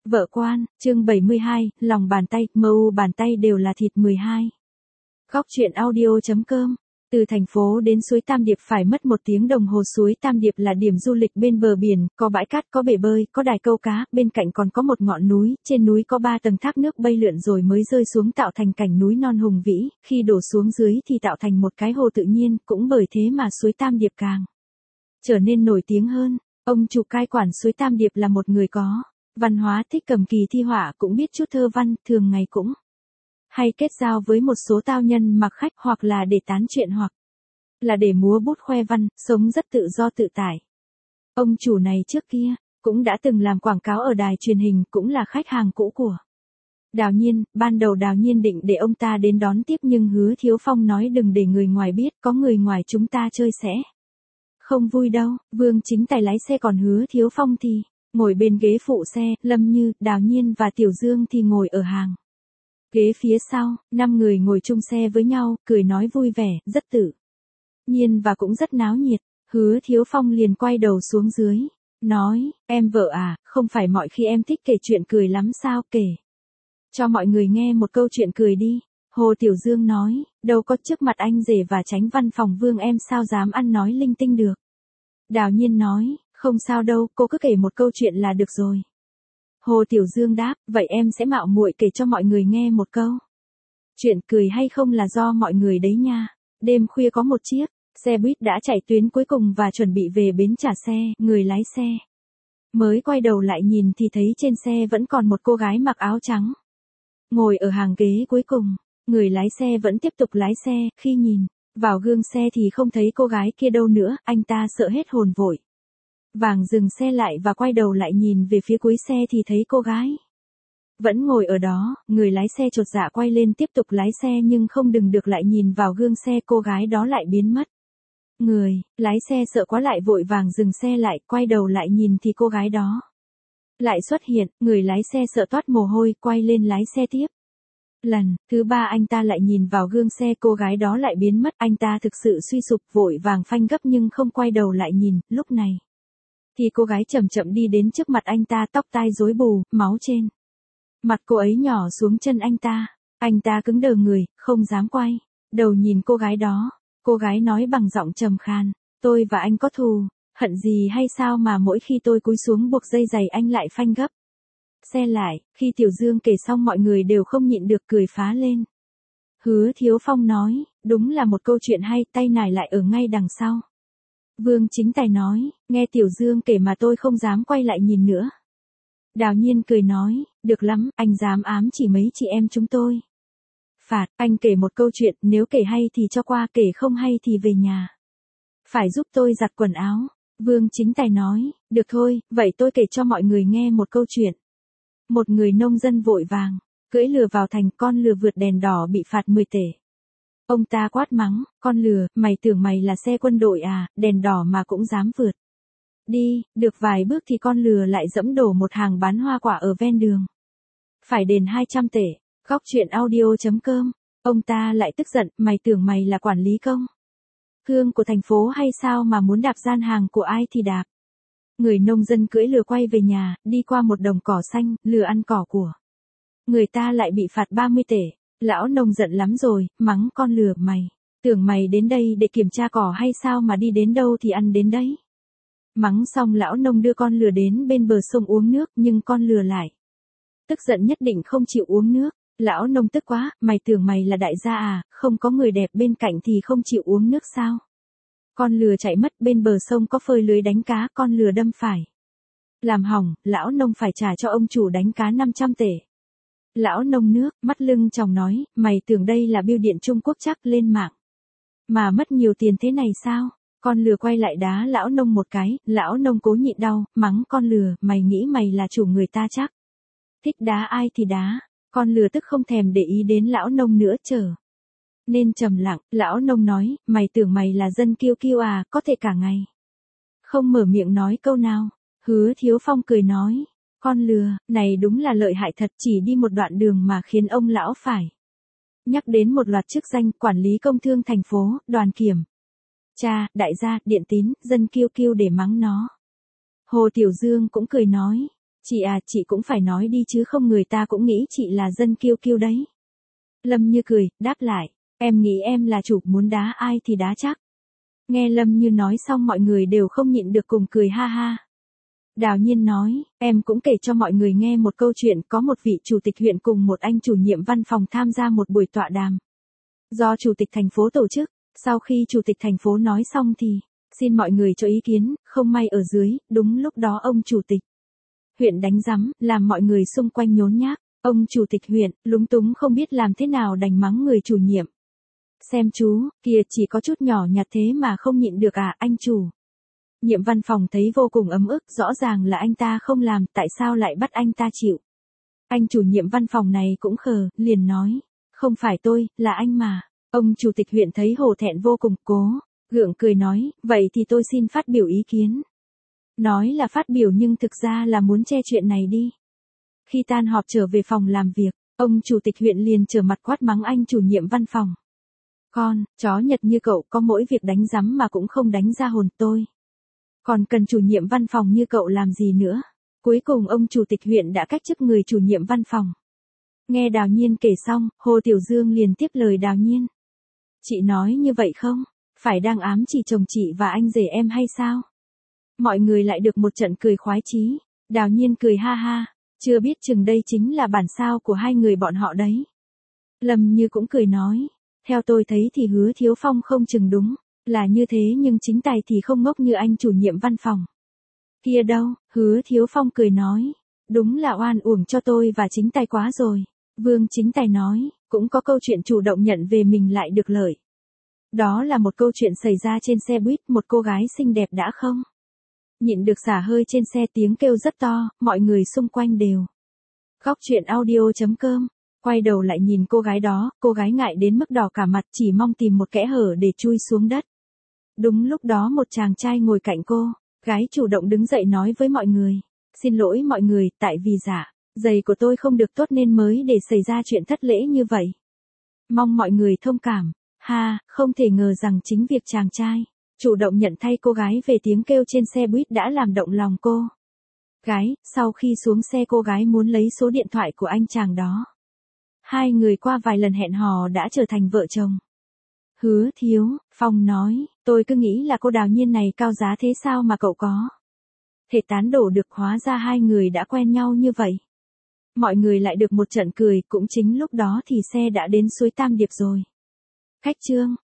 Vợ quan, chương 72, lòng bàn tay, mu bàn tay đều là thịt 12. Góc truyện audio.com. Từ thành phố đến suối Tam Điệp phải mất 1 tiếng đồng hồ. Suối Tam Điệp là điểm du lịch bên bờ biển, có bãi cát, có bể bơi, có đài câu cá, bên cạnh còn có một ngọn núi, trên núi có 3 tầng thác nước bay lượn rồi mới rơi xuống tạo thành cảnh núi non hùng vĩ, khi đổ xuống dưới thì tạo thành một cái hồ tự nhiên, cũng bởi thế mà suối Tam Điệp càng trở nên nổi tiếng hơn. Ông chủ cai quản suối Tam Điệp là một người có văn hóa, thích cầm kỳ thi họa, cũng biết chút thơ văn, thường ngày cũng hay kết giao với một số tao nhân mặc khách, hoặc là để tán chuyện hoặc là để múa bút khoe văn, sống rất tự do tự tại. Ông chủ này trước kia cũng đã từng làm quảng cáo ở đài truyền hình, cũng là khách hàng cũ của Đào Nhiên. Ban đầu Đào Nhiên định để ông ta đến đón tiếp, nhưng Hứa Thiếu Phong nói đừng để người ngoài biết, có người ngoài chúng ta chơi sẽ không vui đâu. Vương Chính Tài lái xe, còn Hứa Thiếu Phong thì ngồi bên ghế phụ xe, Lâm Như, Đào Nhiên và Tiểu Dương thì ngồi ở hàng ghế phía sau. 5 người ngồi chung xe với nhau, cười nói vui vẻ, rất tự nhiên và cũng rất náo nhiệt. Hứa Thiếu Phong liền quay đầu xuống dưới, nói, em vợ à, không phải mọi khi em thích kể chuyện cười lắm sao, kể cho mọi người nghe một câu chuyện cười đi. Hồ Tiểu Dương nói, đâu có, trước mặt anh rể và Chánh văn phòng Vương em sao dám ăn nói linh tinh được. Đào Nhiên nói, không sao đâu, cô cứ kể một câu chuyện là được rồi. Hồ Tiểu Dương đáp, vậy em sẽ mạo muội kể cho mọi người nghe một câu chuyện cười hay không là do mọi người đấy nha. Đêm khuya có một chiếc xe buýt đã chạy tuyến cuối cùng và chuẩn bị về bến trả xe. Người lái xe mới quay đầu lại nhìn thì thấy trên xe vẫn còn một cô gái mặc áo trắng ngồi ở hàng ghế cuối cùng. Người lái xe vẫn tiếp tục lái xe, khi nhìn vào gương xe thì không thấy cô gái kia đâu nữa, anh ta sợ hết hồn, vội vàng dừng xe lại và quay đầu lại nhìn về phía cuối xe thì thấy cô gái vẫn ngồi ở đó. Người lái xe chột dạ quay lên tiếp tục lái xe, nhưng không dừng được, lại nhìn vào gương xe, cô gái đó lại biến mất. Người lái xe sợ quá lại vội vàng dừng xe lại, quay đầu lại nhìn thì cô gái đó lại xuất hiện. Người lái xe sợ toát mồ hôi, quay lên lái xe tiếp. Lần thứ 3 anh ta lại nhìn vào gương xe, cô gái đó lại biến mất. Anh ta thực sự suy sụp, vội vàng phanh gấp nhưng không quay đầu lại nhìn. Lúc này thì cô gái chậm chậm đi đến trước mặt anh ta, tóc tai rối bù, máu trên mặt cô ấy nhỏ xuống chân anh ta. Anh ta cứng đờ người, không dám quay đầu nhìn cô gái đó. Cô gái nói bằng giọng trầm khan, tôi và anh có thù hận gì hay sao mà mỗi khi tôi cúi xuống buộc dây giày anh lại phanh gấp xe lại. Khi Tiểu Dương kể xong mọi người đều không nhịn được cười phá lên. Hứa Thiếu Phong nói, đúng là một câu chuyện hay, tay nải lại ở ngay đằng sau. Vương Chính Tài nói, nghe Tiểu Dương kể mà tôi không dám quay lại nhìn nữa. Đào Nhiên cười nói, được lắm, anh dám ám chỉ mấy chị em chúng tôi. Phạt, anh kể một câu chuyện, nếu kể hay thì cho qua, kể không hay thì về nhà phải giúp tôi giặt quần áo. Vương Chính Tài nói, được thôi, vậy tôi kể cho mọi người nghe một câu chuyện. Một người nông dân vội vàng cưỡi lừa vào thành, con lừa vượt đèn đỏ bị phạt 10 tể. Ông ta quát mắng, con lừa, mày tưởng mày là xe quân đội à, đèn đỏ mà cũng dám vượt đi. Được vài bước thì con lừa lại dẫm đổ một hàng bán hoa quả ở ven đường, phải đền 200 tể. Góc truyện audio.com. Ông ta lại tức giận, mày tưởng mày là quản lý công thương của thành phố hay sao mà muốn đạp gian hàng của ai thì đạp. Người nông dân cưỡi lừa quay về nhà, đi qua một đồng cỏ xanh, lừa ăn cỏ của người ta lại bị phạt 30 tể. Lão nông giận lắm rồi, mắng con lừa, mày tưởng mày đến đây để kiểm tra cỏ hay sao mà đi đến đâu thì ăn đến đấy. Mắng xong lão nông đưa con lừa đến bên bờ sông uống nước, nhưng con lừa lại tức giận nhất định không chịu uống nước. Lão nông tức quá, mày tưởng mày là đại gia à, không có người đẹp bên cạnh thì không chịu uống nước sao. Con lừa chạy mất, bên bờ sông có phơi lưới đánh cá, con lừa đâm phải làm hỏng, lão nông phải trả cho ông chủ đánh cá 500 tể. Lão nông nước mắt lưng tròng nói, mày tưởng đây là bưu điện Trung Quốc chắc lên mạng mà mất nhiều tiền thế này sao. Con lừa quay lại đá lão nông một cái, lão nông cố nhịn đau, mắng con lừa, mày nghĩ mày là chủ người ta chắc, thích đá ai thì đá. Con lừa tức không thèm để ý đến lão nông nữa, trở nên trầm lặng. Lão nông nói, mày tưởng mày là dân kiêu kiêu à, có thể cả ngày không mở miệng nói câu nào. Hứa Thiếu Phong cười nói, con lừa này đúng là lợi hại thật, chỉ đi một đoạn đường mà khiến ông lão phải nhắc đến một loạt chức danh, quản lý công thương thành phố, đoàn kiểm tra, đại gia, điện tín, dân kiêu kiêu để mắng nó. Hồ Tiểu Dương cũng cười nói, Chị à, chị cũng phải nói đi chứ không người ta cũng nghĩ chị là dân kiêu kiêu đấy. Lâm Như cười, đáp lại, em nghĩ em là chủ, muốn đá ai thì đá chắc. Nghe Lâm Như nói xong mọi người đều không nhịn được cùng cười ha ha. Đào Nhiên nói, em cũng kể cho mọi người nghe một câu chuyện, có một vị chủ tịch huyện cùng một anh chủ nhiệm văn phòng tham gia một buổi tọa đàm. Do chủ tịch thành phố tổ chức, sau khi chủ tịch thành phố nói xong thì, xin mọi người cho ý kiến, không may ở dưới, đúng lúc đó ông chủ tịch huyện đánh rắm, làm mọi người xung quanh nhốn nhác. Ông chủ tịch huyện, lúng túng không biết làm thế nào đành mắng người chủ nhiệm. Xem chú, kìa chỉ có chút nhỏ nhặt thế mà không nhịn được à, anh chủ. Nhiệm văn phòng thấy vô cùng ấm ức, rõ ràng là anh ta không làm, tại sao lại bắt anh ta chịu. Anh chủ nhiệm văn phòng này cũng khờ, liền nói, không phải tôi, là anh mà. Ông chủ tịch huyện thấy hổ thẹn vô cùng, cố gượng cười nói, vậy thì tôi xin phát biểu ý kiến. Nói là phát biểu nhưng thực ra là muốn che chuyện này đi. Khi tan họp trở về phòng làm việc, ông chủ tịch huyện liền trở mặt quát mắng anh chủ nhiệm văn phòng. Con, chó Nhật như cậu có mỗi việc đánh rắm mà cũng không đánh ra hồn tôi. Còn cần chủ nhiệm văn phòng như cậu làm gì nữa? Cuối cùng ông chủ tịch huyện đã cách chức người chủ nhiệm văn phòng. Nghe Đào Nhiên kể xong, Hồ Tiểu Dương liền tiếp lời Đào Nhiên. Chị nói như vậy không? Phải đang ám chỉ chồng chị và anh rể em hay sao? Mọi người lại được một trận cười khoái chí. Đào Nhiên cười ha ha, chưa biết chừng đây chính là bản sao của hai người bọn họ đấy. Lâm Như cũng cười nói, theo tôi thấy thì Hứa Thiếu Phong không chừng đúng, là như thế nhưng chính tài thì không ngốc như anh chủ nhiệm văn phòng. Kia đâu, Hứa Thiếu Phong cười nói, đúng là oan uổng cho tôi và chính tài quá rồi. Vương Chính Tài nói, cũng có câu chuyện chủ động nhận về mình lại được lợi. Đó là một câu chuyện xảy ra trên xe buýt, một cô gái xinh đẹp đã không nhịn được xả hơi trên xe, tiếng kêu rất to, mọi người xung quanh đều. Góc truyện audio.com, quay đầu lại nhìn cô gái đó, cô gái ngại đến mức đỏ cả mặt, chỉ mong tìm một kẽ hở để chui xuống đất. Đúng lúc đó một chàng trai ngồi cạnh cô, gái chủ động đứng dậy nói với mọi người, xin lỗi mọi người, tại vì giày của tôi không được tốt nên mới để xảy ra chuyện thất lễ như vậy. Mong mọi người thông cảm. Ha, không thể ngờ rằng chính việc chàng trai chủ động nhận thay cô gái về tiếng kêu trên xe buýt đã làm động lòng cô gái. Sau khi xuống xe cô gái muốn lấy số điện thoại của anh chàng đó. Hai người qua vài lần hẹn hò đã trở thành vợ chồng. Hứa Thiếu Phong nói, tôi cứ nghĩ là cô Đào Nhiên này cao giá thế sao mà cậu có thể tán đổ được, hóa ra hai người đã quen nhau như vậy. Mọi người lại được một trận cười, cũng chính lúc đó thì xe đã đến suối Tam Điệp rồi. Khách trương